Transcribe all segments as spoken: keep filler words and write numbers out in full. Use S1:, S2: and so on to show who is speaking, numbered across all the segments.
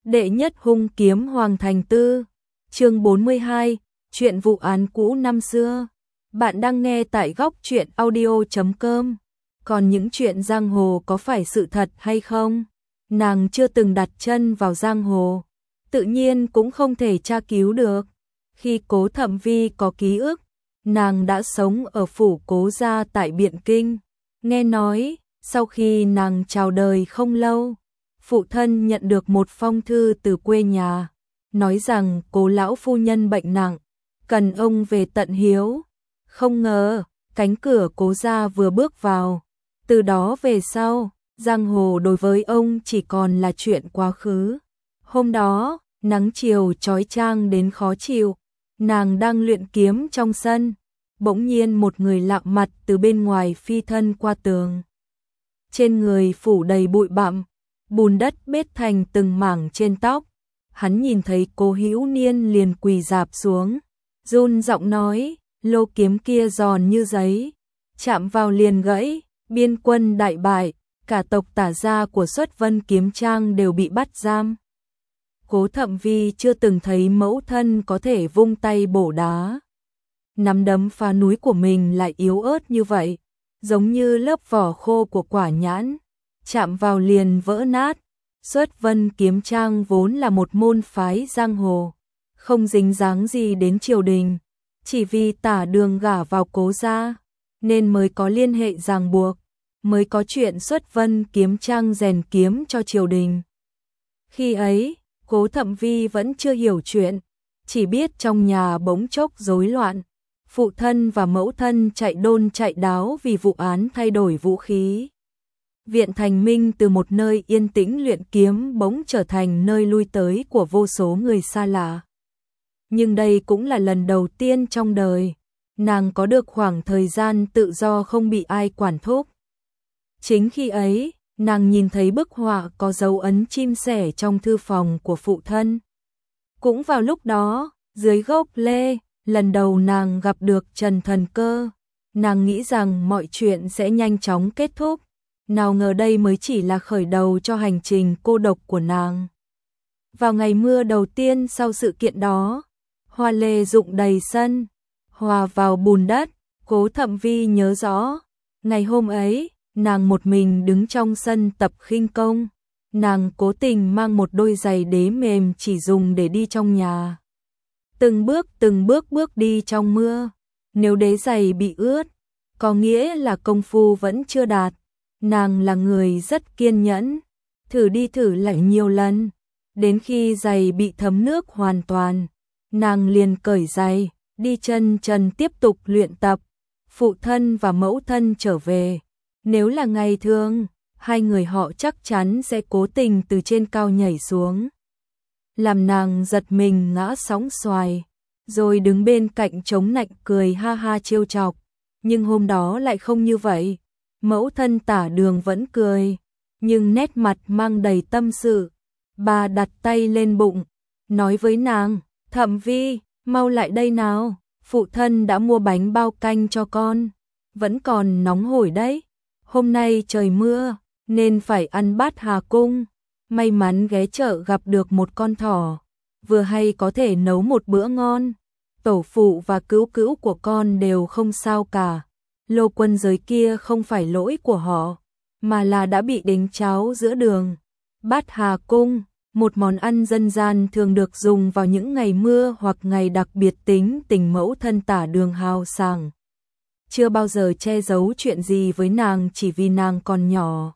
S1: Đệ nhất hung kiếm Hoàng Thành Tư, chương bốn mươi hai, chuyện vụ án cũ năm xưa. Bạn đang nghe tại góc truyện audio chấm com. Còn những chuyện giang hồ có phải sự thật hay không? Nàng chưa từng đặt chân vào giang hồ, tự nhiên cũng không thể tra cứu được. Khi Cố Thẩm Vi có ký ức, nàng đã sống ở phủ Cố gia tại Biện Kinh. Nghe nói, sau khi nàng chào đời không lâu, phụ thân nhận được một phong thư từ quê nhà, nói rằng Cố lão phu nhân bệnh nặng, cần ông về tận hiếu. Không ngờ, cánh cửa Cố gia vừa bước vào, từ đó về sau, giang hồ đối với ông chỉ còn là chuyện quá khứ. Hôm đó, nắng chiều chói chang đến khó chịu, nàng đang luyện kiếm trong sân, bỗng nhiên một người lạ mặt từ bên ngoài phi thân qua tường. Trên người phủ đầy bụi bặm, bùn đất bết thành từng mảng trên tóc. Hắn nhìn thấy Cố Hữu Niên liền quỳ rạp xuống, run giọng nói, lô kiếm kia giòn như giấy, chạm vào liền gãy, biên quân đại bại, cả tộc Tả gia của Xuất Vân Kiếm Trang đều bị bắt giam. Cố Thẩm Vi chưa từng thấy mẫu thân có thể vung tay bổ đá, nắm đấm phá núi của mình lại yếu ớt như vậy, giống như lớp vỏ khô của quả nhãn, chạm vào liền vỡ nát. Xuất Vân Kiếm Trang vốn là một môn phái giang hồ, không dính dáng gì đến triều đình, chỉ vì Tả Đường gả vào Cố gia, nên mới có liên hệ ràng buộc, mới có chuyện Xuất Vân Kiếm Trang rèn kiếm cho triều đình. Khi ấy, Cố Thẩm Vi vẫn chưa hiểu chuyện, chỉ biết trong nhà bỗng chốc rối loạn, phụ thân và mẫu thân chạy đôn chạy đáo vì vụ án thay đổi vũ khí. Viện Thành Minh từ một nơi yên tĩnh luyện kiếm bỗng trở thành nơi lui tới của vô số người xa lạ. Nhưng đây cũng là lần đầu tiên trong đời, nàng có được khoảng thời gian tự do không bị ai quản thúc. Chính khi ấy, nàng nhìn thấy bức họa có dấu ấn chim sẻ trong thư phòng của phụ thân. Cũng vào lúc đó, dưới gốc lê, lần đầu nàng gặp được Trần Thần Cơ, nàng nghĩ rằng mọi chuyện sẽ nhanh chóng kết thúc. Nào ngờ đây mới chỉ là khởi đầu cho hành trình cô độc của nàng. Vào ngày mưa đầu tiên sau sự kiện đó, hoa lê rụng đầy sân, hòa vào bùn đất. Cố Thẩm Vi nhớ rõ, ngày hôm ấy, nàng một mình đứng trong sân tập khinh công. Nàng cố tình mang một đôi giày đế mềm chỉ dùng để đi trong nhà. Từng bước từng bước bước đi trong mưa, nếu đế giày bị ướt, có nghĩa là công phu vẫn chưa đạt. Nàng là người rất kiên nhẫn, thử đi thử lại nhiều lần, đến khi giày bị thấm nước hoàn toàn, nàng liền cởi giày, đi chân trần tiếp tục luyện tập. Phụ thân và mẫu thân trở về, nếu là ngày thường, hai người họ chắc chắn sẽ cố tình từ trên cao nhảy xuống, làm nàng giật mình ngã sóng xoài, rồi đứng bên cạnh chống nạnh cười ha ha trêu chọc. Nhưng hôm đó lại không như vậy. Mẫu thân Tả Đường vẫn cười, nhưng nét mặt mang đầy tâm sự. Bà đặt tay lên bụng, nói với nàng, Thẩm Vi, mau lại đây nào, phụ thân đã mua bánh bao canh cho con, vẫn còn nóng hổi đấy. Hôm nay trời mưa, nên phải ăn bát Hà Cung, may mắn ghé chợ gặp được một con thỏ, vừa hay có thể nấu một bữa ngon. Tổ phụ và cữu cữu của con đều không sao cả. Lô quân giới kia không phải lỗi của họ, mà là đã bị đánh cháo giữa đường. Bát Hà Cung, một món ăn dân gian thường được dùng vào những ngày mưa hoặc ngày đặc biệt. Tính tình mẫu thân Tả Đường hào sảng, chưa bao giờ che giấu chuyện gì với nàng chỉ vì nàng còn nhỏ.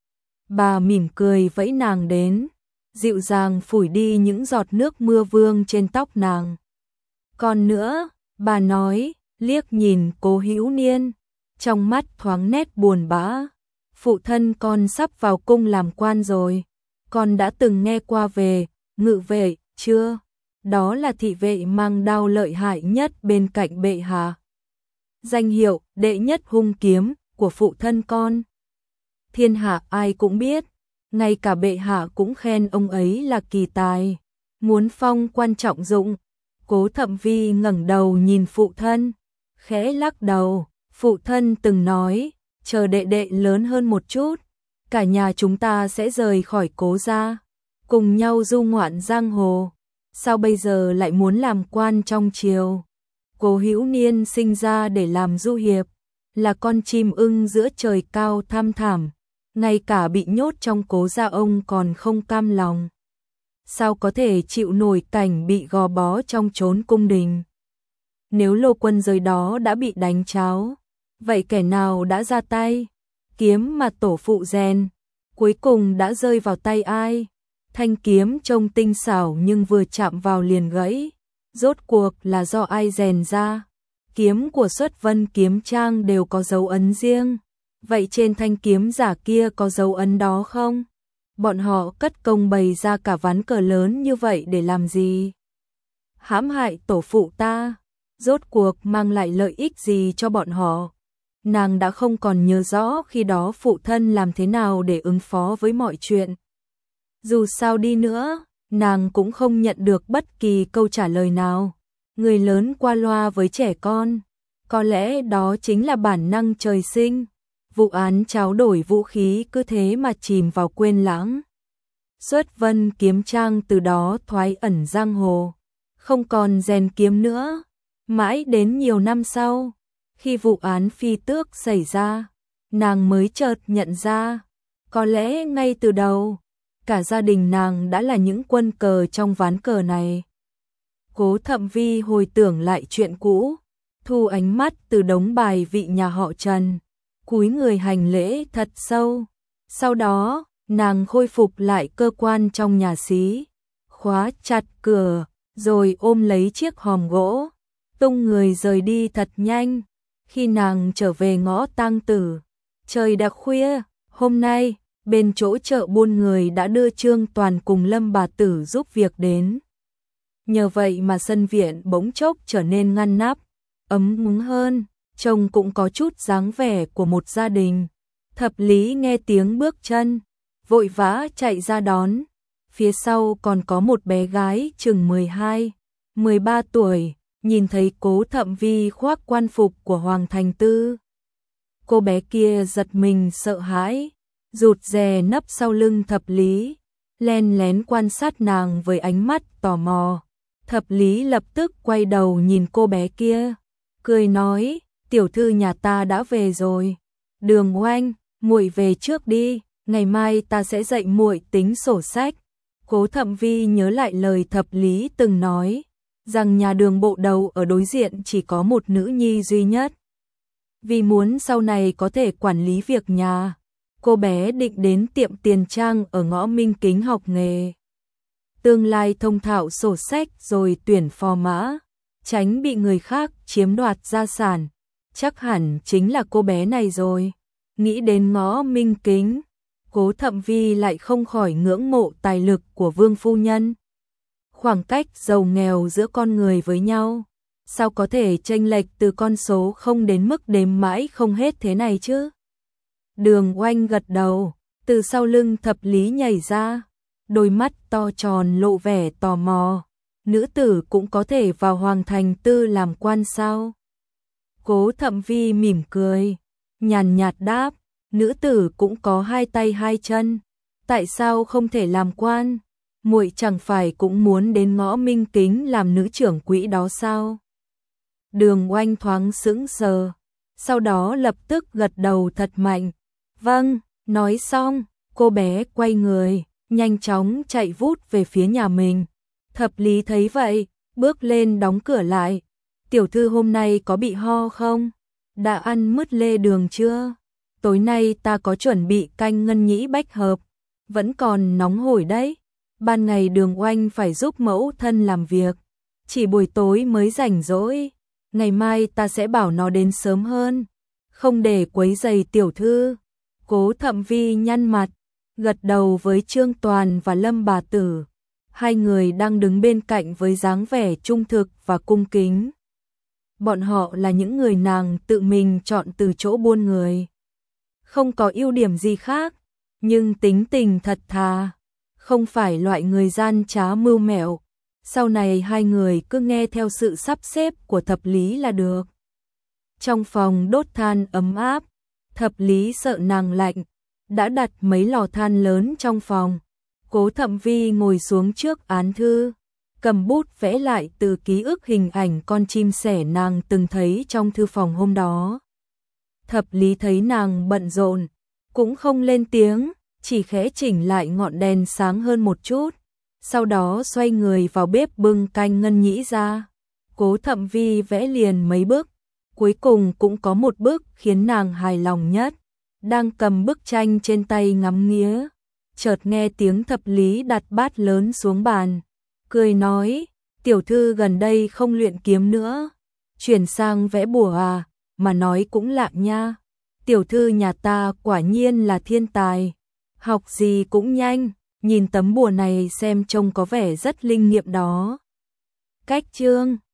S1: Bà mỉm cười vẫy nàng đến, dịu dàng phủi đi những giọt nước mưa vương trên tóc nàng. Còn nữa, bà nói, liếc nhìn Cố Hữu Niên, trong mắt thoáng nét buồn bã, phụ thân con sắp vào cung làm quan rồi, con đã từng nghe qua về ngự vệ chưa? Đó là thị vệ mang đao lợi hại nhất bên cạnh bệ hạ. Danh hiệu đệ nhất hung kiếm của phụ thân con, thiên hạ ai cũng biết, ngay cả bệ hạ cũng khen ông ấy là kỳ tài, muốn phong quan trọng dụng. Cố Thẩm Vi ngẩng đầu nhìn phụ thân, khẽ lắc đầu. Phụ thân từng nói, chờ đệ đệ lớn hơn một chút, cả nhà chúng ta sẽ rời khỏi Cố gia. cùng nhau du ngoạn giang hồ, sao bây giờ lại muốn làm quan trong triều? Cố Hữu Niên sinh ra để làm du hiệp, là con chim ưng giữa trời cao tham thảm, ngay cả bị nhốt trong cố gia ông còn không cam lòng. Sao có thể chịu nổi cảnh bị gò bó trong chốn cung đình? Nếu Lô Quân rời đó đã bị đánh cháo, vậy kẻ nào đã ra tay? Kiếm mà tổ phụ rèn, cuối cùng đã rơi vào tay ai? Thanh kiếm trông tinh xảo nhưng vừa chạm vào liền gãy, rốt cuộc là do ai rèn ra? Kiếm của Xuất Vân kiếm trang đều có dấu ấn riêng, vậy trên thanh kiếm giả kia có dấu ấn đó không? Bọn họ cất công bày ra cả ván cờ lớn như vậy để làm gì? Hãm hại tổ phụ ta, rốt cuộc mang lại lợi ích gì cho bọn họ? Nàng đã không còn nhớ rõ khi đó phụ thân làm thế nào để ứng phó với mọi chuyện. Dù sao đi nữa, nàng cũng không nhận được bất kỳ câu trả lời nào. Người lớn qua loa với trẻ con, có lẽ đó chính là bản năng trời sinh. Vụ án tráo đổi vũ khí cứ thế mà chìm vào quên lãng. Xuất Vân kiếm trang từ đó thoái ẩn giang hồ, không còn rèn kiếm nữa. Mãi đến nhiều năm sau, khi vụ án phi tước xảy ra, nàng mới chợt nhận ra, có lẽ ngay từ đầu, cả gia đình nàng đã là những quân cờ trong ván cờ này. Cố Thậm Vi hồi tưởng lại chuyện cũ, thu ánh mắt từ đống bài vị nhà họ Trần, cúi người hành lễ thật sâu. Sau đó, nàng khôi phục lại cơ quan trong nhà xí, khóa chặt cửa, rồi ôm lấy chiếc hòm gỗ, tung người rời đi thật nhanh. Khi nàng trở về ngõ Tang Tử, trời đã khuya. Hôm nay, bên chỗ chợ buôn người đã đưa Trương Toàn cùng Lâm bà tử giúp việc đến. Nhờ vậy mà sân viện bỗng chốc trở nên ngăn nắp, ấm cúng hơn, trông cũng có chút dáng vẻ của một gia đình. Thập Lý nghe tiếng bước chân, vội vã chạy ra đón. Phía sau còn có một bé gái chừng mười hai, mười ba tuổi, nhìn thấy Cố Thậm Vi khoác quan phục của Hoàng Thành Tư. Cô bé kia giật mình sợ hãi, rụt rè nấp sau lưng Thập Lý, len lén quan sát nàng với ánh mắt tò mò. Thập Lý lập tức quay đầu nhìn cô bé kia, cười nói, tiểu thư nhà ta đã về rồi. Đường Oanh, muội về trước đi, ngày mai ta sẽ dạy muội tính sổ sách. Cố Thậm Vi nhớ lại lời Thập Lý từng nói, rằng nhà Đường bộ đầu ở đối diện chỉ có một nữ nhi duy nhất. Vì muốn sau này có thể quản lý việc nhà, cô bé định đến tiệm tiền trang ở ngõ Minh Kính học nghề. Tương lai thông thạo sổ sách rồi tuyển phò mã, tránh bị người khác chiếm đoạt gia sản. Chắc hẳn chính là cô bé này rồi. Nghĩ đến ngõ Minh Kính, Cố Thậm Vi lại không khỏi ngưỡng mộ tài lực của Vương phu nhân. Khoảng cách giàu nghèo giữa con người với nhau, sao có thể chênh lệch từ con số không đến mức đếm mãi không hết thế này chứ? Đường Oanh gật đầu, từ sau lưng Thập Lý nhảy ra, đôi mắt to tròn lộ vẻ tò mò. Nữ tử cũng có thể vào Hoàng Thành Tư làm quan sao? Cố Thậm Vi mỉm cười, nhàn nhạt đáp, nữ tử cũng có hai tay hai chân, tại sao không thể làm quan? Muội chẳng phải cũng muốn đến ngõ Minh Kính làm nữ trưởng quỹ đó sao? Đường Oanh thoáng sững sờ, sau đó lập tức gật đầu thật mạnh. Vâng, nói xong, cô bé quay người, nhanh chóng chạy vút về phía nhà mình. Thập Lý thấy vậy, bước lên đóng cửa lại. Tiểu thư hôm nay có bị ho không? Đã ăn mứt lê đường chưa? Tối nay ta có chuẩn bị canh ngân nhĩ bách hợp, vẫn còn nóng hổi đấy. Ban ngày Đường Oanh phải giúp mẫu thân làm việc, chỉ buổi tối mới rảnh rỗi. Ngày mai ta sẽ bảo nó đến sớm hơn, không để quấy rầy tiểu thư. Cố Thậm Vi nhăn mặt, gật đầu với Trương Toàn và Lâm bà tử. Hai người đang đứng bên cạnh với dáng vẻ trung thực và cung kính. Bọn họ là những người nàng tự mình chọn từ chỗ buôn người. Không có ưu điểm gì khác, nhưng tính tình thật thà, không phải loại người gian trá mưu mẹo. Sau này hai người cứ nghe theo sự sắp xếp của Thập Lý là được. Trong phòng đốt than ấm áp, Thập Lý sợ nàng lạnh, đã đặt mấy lò than lớn trong phòng. Cố Thậm Vi ngồi xuống trước án thư, cầm bút vẽ lại từ ký ức hình ảnh con chim sẻ nàng từng thấy trong thư phòng hôm đó. Thập Lý thấy nàng bận rộn, cũng không lên tiếng, chỉ khẽ chỉnh lại ngọn đèn sáng hơn một chút, sau đó xoay người vào bếp bưng canh ngân nhĩ ra. Cố Thậm Vi vẽ liền mấy bức, cuối cùng cũng có một bức khiến nàng hài lòng nhất, đang cầm bức tranh trên tay ngắm nghía, chợt nghe tiếng Thập Lý đặt bát lớn xuống bàn, cười nói, tiểu thư gần đây không luyện kiếm nữa, chuyển sang vẽ bùa à, mà nói cũng lạ nha, tiểu thư nhà ta quả nhiên là thiên tài, học gì cũng nhanh, nhìn tấm bùa này xem trông có vẻ rất linh nghiệm đó. Cách chương